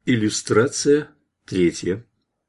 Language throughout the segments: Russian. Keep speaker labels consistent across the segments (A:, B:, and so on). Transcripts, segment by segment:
A: Иллюстрация третья.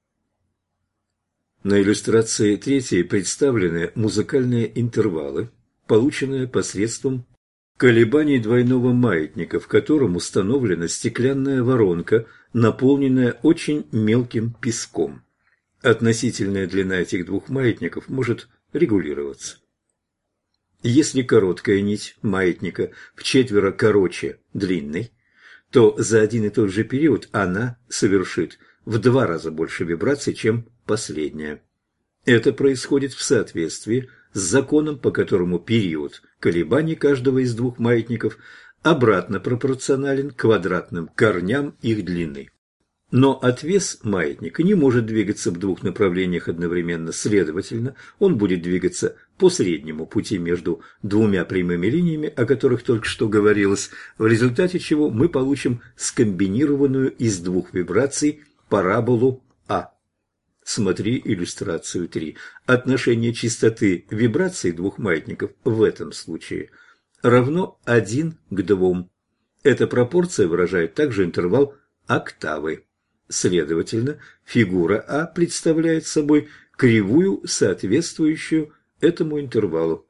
A: На иллюстрации третьей представлены музыкальные интервалы, полученные посредством колебаний двойного маятника, в котором установлена стеклянная воронка, наполненная очень мелким песком. Относительная длина этих двух маятников может регулироваться. Если короткая нить маятника вчетверо короче длинной, то за один и тот же период она совершит в 2 раза больше вибраций, чем последняя. Это происходит в соответствии с законом, по которому период колебаний каждого из двух маятников обратно пропорционален квадратным корням их длины. Но отвес маятника не может двигаться в двух направлениях одновременно, следовательно, он будет двигаться по среднему пути между двумя прямыми линиями, о которых только что говорилось, в результате чего мы получим скомбинированную из двух вибраций параболу А. Смотри иллюстрацию 3. Отношение частоты вибраций двух маятников в этом случае равно 1 к 2. Эта пропорция выражает также интервал октавы. Следовательно, фигура А представляет собой кривую, соответствующую этому интервалу.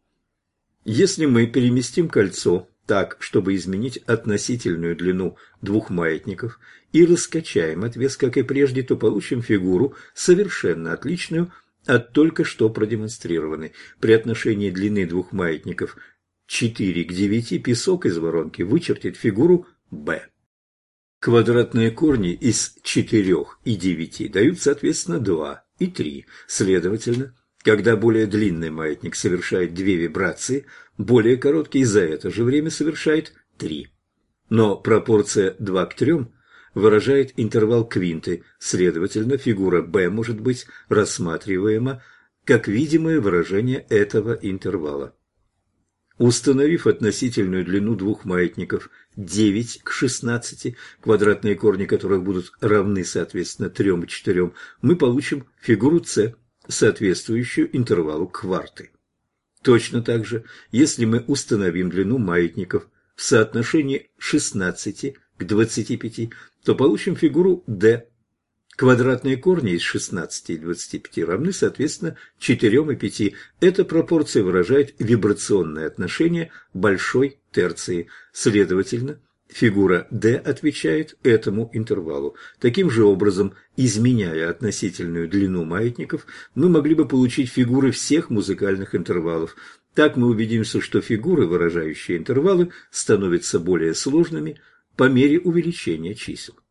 A: Если мы переместим кольцо так, чтобы изменить относительную длину двух маятников, и раскачаем отвес, как и прежде, то получим фигуру, совершенно отличную от только что продемонстрированной. При отношении длины двух маятников 4 к 9 песок из воронки вычертит фигуру Б. Квадратные корни из 4 и 9 дают, соответственно, 2 и 3. Следовательно, когда более длинный маятник совершает 2 вибрации, более короткий за это же время совершает 3. Но пропорция 2 к 3 выражает интервал квинты, следовательно, фигура B может быть рассматриваема как видимое выражение этого интервала. Установив относительную длину двух маятников 9 к 16, квадратные корни которых будут равны, соответственно, 3 и 4, мы получим фигуру С, соответствующую интервалу кварты. Точно так же, если мы установим длину маятников в соотношении 16 к 25, то получим фигуру D. Квадратные корни из 16 и 25 равны, соответственно, 4 и 5. Эта пропорция выражает вибрационное отношение большой терции. Следовательно, фигура D отвечает этому интервалу. Таким же образом, изменяя относительную длину маятников, мы могли бы получить фигуры всех музыкальных интервалов. Так мы убедимся, что фигуры, выражающие интервалы, становятся более сложными по мере увеличения чисел.